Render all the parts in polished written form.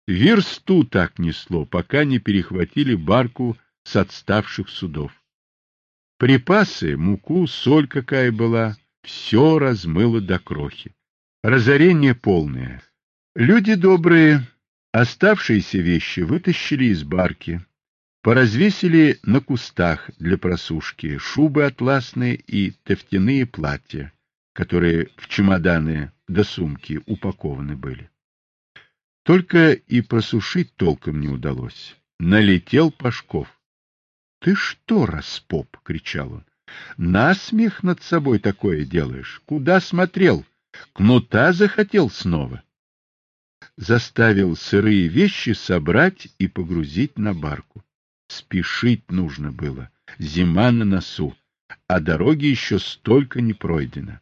Версту так несло, пока не перехватили барку с отставших судов. Припасы, муку, соль какая была, все размыло до крохи. Разорение полное. Люди добрые оставшиеся вещи вытащили из барки, поразвесили на кустах для просушки шубы атласные и тофтяные платья, которые в чемоданы до сумки упакованы были. Только и просушить толком не удалось. Налетел Пашков. — Ты что, распоп? — кричал он. — Насмех над собой такое делаешь? Куда смотрел? Кнута захотел снова. Заставил сырые вещи собрать и погрузить на барку. Спешить нужно было. Зима на носу, а дороги еще столько не пройдено.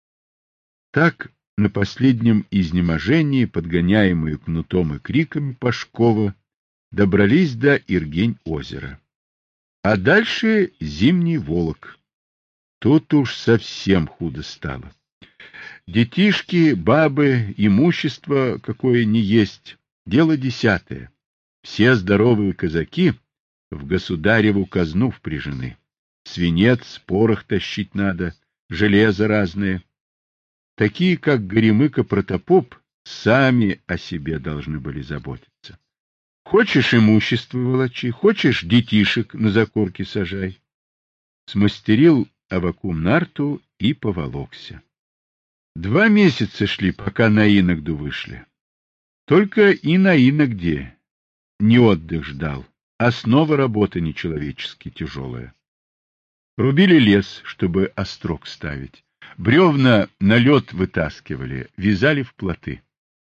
Так, на последнем изнеможении, подгоняемые кнутом и криками Пашкова, добрались до Иргень-озера. А дальше Зимний Волок. Тут уж совсем худо стало. Детишки, бабы, имущество какое ни есть, дело десятое. Все здоровые казаки в государеву казну впряжены. Свинец, порох тащить надо, железо разное. Такие, как Горемыка Протопоп, сами о себе должны были заботиться. Хочешь имущество волочи, хочешь детишек на закорки сажай. Смастерил Аввакум нарту и поволокся. 2 месяца шли, пока на иногду вышли. Только и на иногде не отдых ждал, а снова работа нечеловечески тяжелая. Рубили лес, чтобы острог ставить. Бревна на лед вытаскивали, вязали в плоты.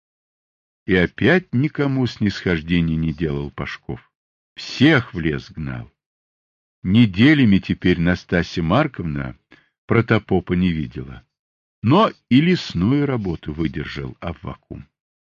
И опять никому снисхождения не делал Пашков. Всех в лес гнал. Неделями теперь Настасья Марковна Протопопа не видела. Но и лесную работу выдержал Аввакум.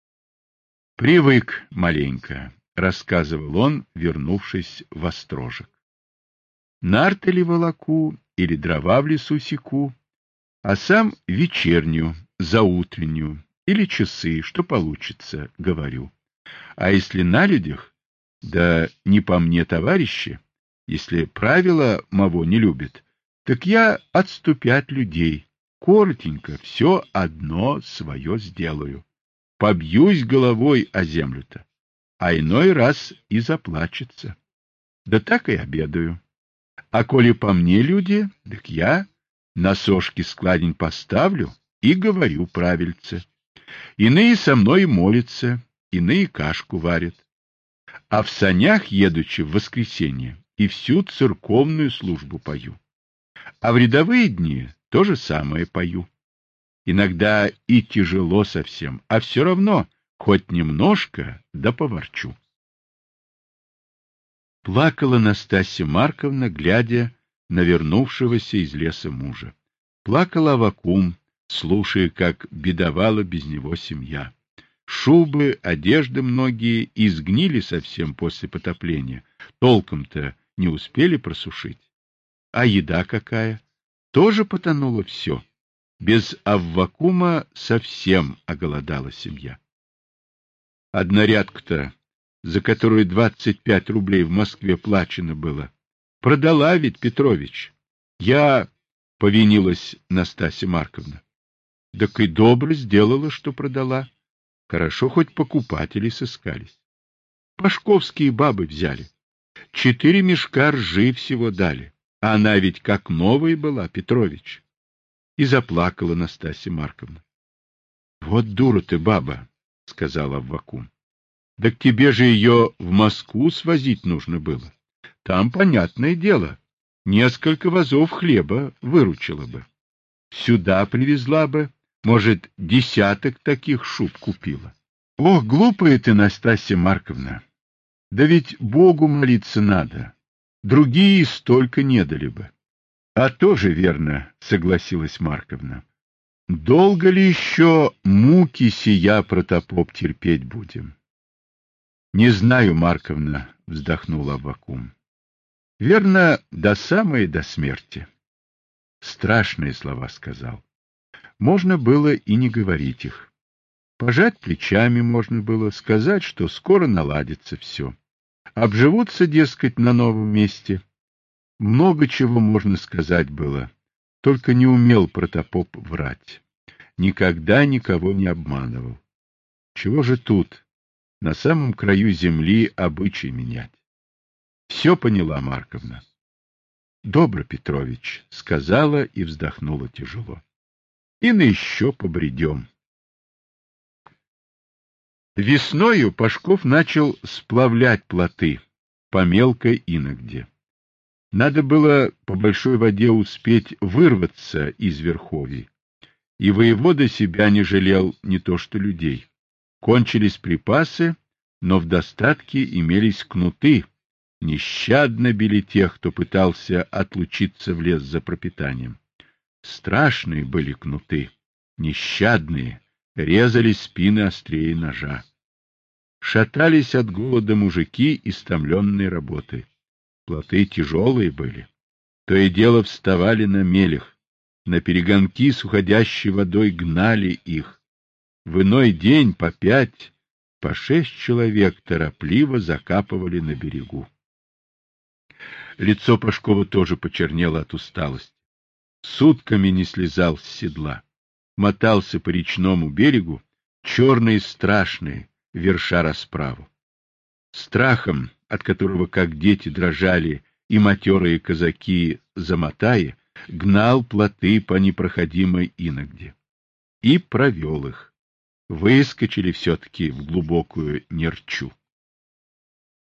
Привык маленько, рассказывал он, вернувшись в Острожек. Нарты ли волоку или дрова в лесу секу, а сам вечернюю, заутреннюю или часы, что получится, говорю. А если на людях, да не по мне, товарищи, если правила моего не любят, так я отступят людей. Коротенько все одно свое сделаю. Побьюсь головой о землю-то, а иной раз и заплачется. Да так и обедаю. А коли по мне люди, так я на сошки складень поставлю и говорю правильце. Иные со мной молятся, иные кашку варят. А в санях, едучи в воскресенье, и всю церковную службу пою. А в рядовые дни то же самое пою. Иногда и тяжело совсем, а все равно хоть немножко да поворчу. Плакала Настасья Марковна, глядя на вернувшегося из леса мужа. Плакал Аввакум, слушая, как бедовала без него семья. Шубы, одежды многие изгнили совсем после потопления, толком-то не успели просушить. А еда какая? Тоже потонуло все. Без Аввакума совсем оголодала семья. Однорядку-то, за которую 25 рублей в Москве плачено было, продала ведь Петрович. Я, повинилась Настасья Марковна. Так и добро сделала, что продала. Хорошо, хоть покупатели сыскались. Пашковские бабы взяли. 4 мешка ржи всего дали. А она ведь как новая была, Петрович. И заплакала Настасья Марковна. — Вот дура ты, баба, — сказал Аввакум. — Да к тебе же ее в Москву свозить нужно было. Там, понятное дело, несколько вазов хлеба выручила бы. Сюда привезла бы, может, 10 таких шуб купила. — Ох, глупая ты, Настасья Марковна! Да ведь Богу молиться надо. Другие столько не дали бы. — А тоже верно, — согласилась Марковна. — Долго ли еще муки сия, Протопоп, терпеть будем? — Не знаю, Марковна, — вздохнул Аввакум. — Верно, до смерти. Страшные слова сказал. Можно было и не говорить их. Пожать плечами можно было, сказать, что скоро наладится все. Обживутся, дескать, на новом месте. Много чего можно сказать было, только не умел протопоп врать. Никогда никого не обманывал. Чего же тут, на самом краю земли, обычай менять? Все поняла Марковна. — Добро, Петрович, — сказала и вздохнула тяжело. — И на еще побредем. Весною Пашков начал сплавлять плоты по мелкой иногде. Надо было по большой воде успеть вырваться из верховий, и воевода себя не жалел, не то что людей. Кончились припасы, но в достатке имелись кнуты. Нещадно били тех, кто пытался отлучиться в лес за пропитанием. Страшные были кнуты, нещадные, резали спины острее ножа. Шатались от голода мужики, истомленные работой. Плоты тяжелые были. То и дело вставали на мелях. На перегонки с уходящей водой гнали их. В иной день по 5, по 6 человек торопливо закапывали на берегу. Лицо Пашкова тоже почернело от усталости. Сутками не слезал с седла. Мотался по речному берегу, черный и страшный, верша расправу. Страхом, от которого, как дети, дрожали и матерые казаки Замотаи, гнал плоты по непроходимой иногде. И провел их. Выскочили все-таки в глубокую Нерчу.